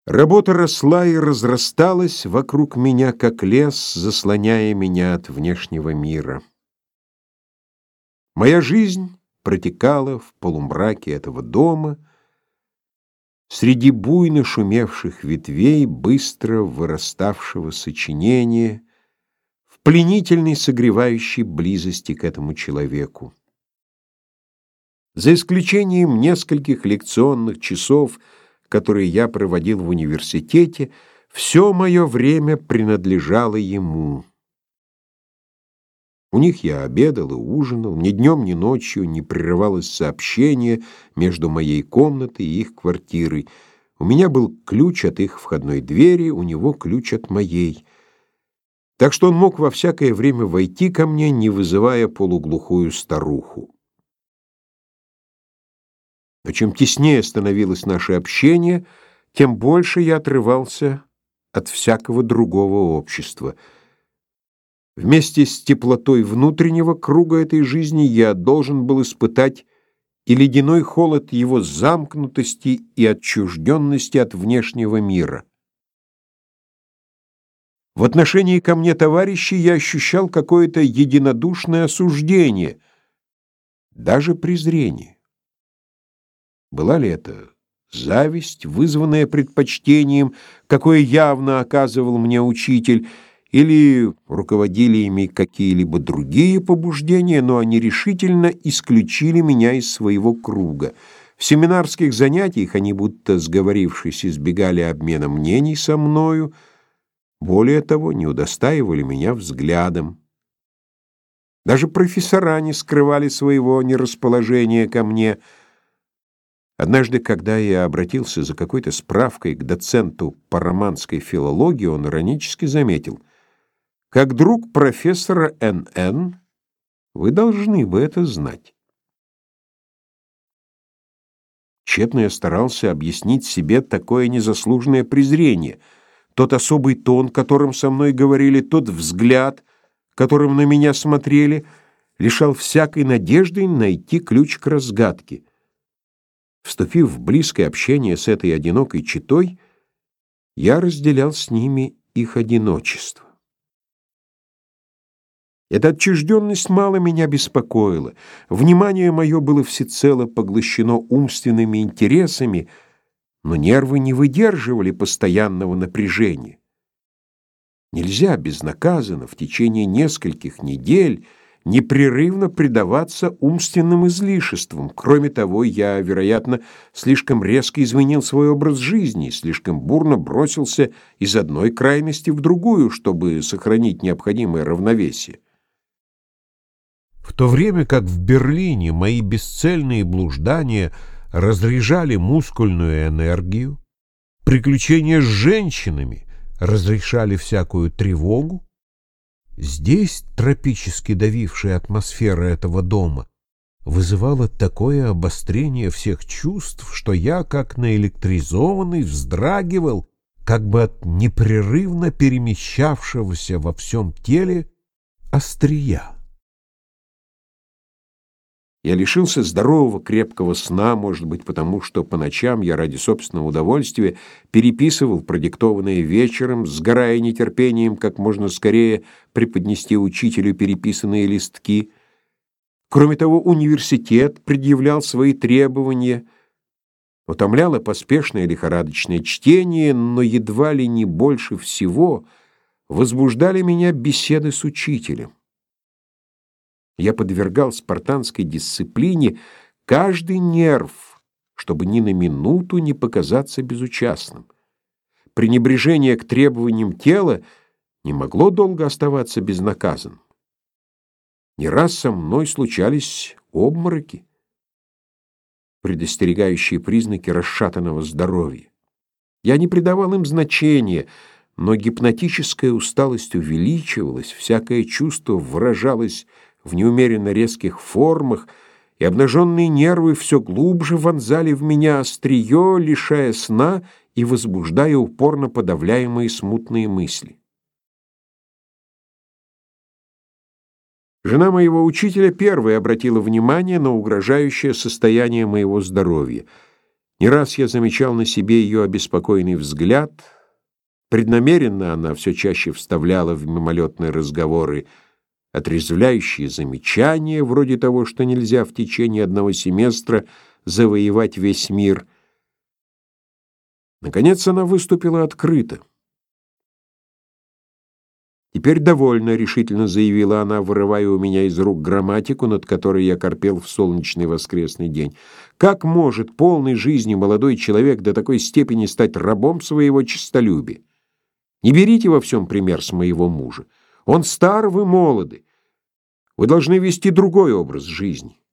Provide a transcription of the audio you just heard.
Работа росла и разрасталась вокруг меня, как лес, заслоняя меня от внешнего мира. Моя жизнь протекала в полумраке этого дома, среди буйно шумевших ветвей быстро выраставшего сочинения, в пленительной согревающей близости к этому человеку. За исключением нескольких лекционных часов, которые я проводил в университете, все мое время принадлежало ему. У них я обедал и ужинал, ни днем, ни ночью не прерывалось сообщение между моей комнатой и их квартирой. У меня был ключ от их входной двери, у него ключ от моей. Так что он мог во всякое время войти ко мне, не вызывая полуглухую старуху. Но чем теснее становилось наше общение, тем больше я отрывался от всякого другого общества. Вместе с теплотой внутреннего круга этой жизни я должен был испытать и ледяной холод его замкнутости и отчужденности от внешнего мира. В отношении ко мне товарищей я ощущал какое-то единодушное осуждение, даже презрение. Была ли это зависть, вызванная предпочтением, какое явно оказывал мне учитель, или руководили ими какие-либо другие побуждения, но они решительно исключили меня из своего круга. В семинарских занятиях они, будто сговорившись, избегали обмена мнений со мною, более того, не удостаивали меня взглядом. Даже профессора не скрывали своего нерасположения ко мне. Однажды, когда я обратился за какой-то справкой к доценту по романской филологии, он иронически заметил: «Как друг профессора Н.Н. вы должны бы это знать». Тщетно я старался объяснить себе такое незаслуженное презрение, тот особый тон, которым со мной говорили, тот взгляд, которым на меня смотрели, лишал всякой надежды найти ключ к разгадке. Вступив в близкое общение с этой одинокой четой, я разделял с ними их одиночество. Эта отчужденность мало меня беспокоила. Внимание мое было всецело поглощено умственными интересами, но нервы не выдерживали постоянного напряжения. Нельзя безнаказанно в течение нескольких недель непрерывно предаваться умственным излишествам. Кроме того, я, вероятно, слишком резко изменил свой образ жизни, слишком бурно бросился из одной крайности в другую, чтобы сохранить необходимое равновесие. В то время как в Берлине мои бесцельные блуждания разряжали мускульную энергию, приключения с женщинами разрешали всякую тревогу, здесь тропически давившая атмосфера этого дома вызывала такое обострение всех чувств, что я, как наэлектризованный, вздрагивал, как бы от непрерывно перемещавшегося во всем теле острия. Я лишился здорового, крепкого сна, может быть, потому что по ночам я ради собственного удовольствия переписывал продиктованное вечером, сгорая нетерпением как можно скорее преподнести учителю переписанные листки. Кроме того, университет предъявлял свои требования, утомляло поспешное лихорадочное чтение, но едва ли не больше всего возбуждали меня беседы с учителем. Я подвергал спартанской дисциплине каждый нерв, чтобы ни на минуту не показаться безучастным. Пренебрежение к требованиям тела не могло долго оставаться безнаказанным. Не раз со мной случались обмороки, предостерегающие признаки расшатанного здоровья. Я не придавал им значения, но гипнотическая усталость увеличивалась, всякое чувство выражалось в неумеренно резких формах, и обнаженные нервы все глубже вонзали в меня острие, лишая сна и возбуждая упорно подавляемые смутные мысли. Жена моего учителя первой обратила внимание на угрожающее состояние моего здоровья. Не раз я замечал на себе ее обеспокоенный взгляд. Преднамеренно она все чаще вставляла в мимолетные разговоры отрезвляющие замечания, вроде того, что нельзя в течение одного семестра завоевать весь мир. Наконец она выступила открыто. «Теперь довольно», — решительно заявила она, вырывая у меня из рук грамматику, над которой я корпел в солнечный воскресный день. «Как может полный жизни молодой человек до такой степени стать рабом своего честолюбия? Не берите во всем пример с моего мужа. Он стар, вы молоды. Вы должны вести другой образ жизни.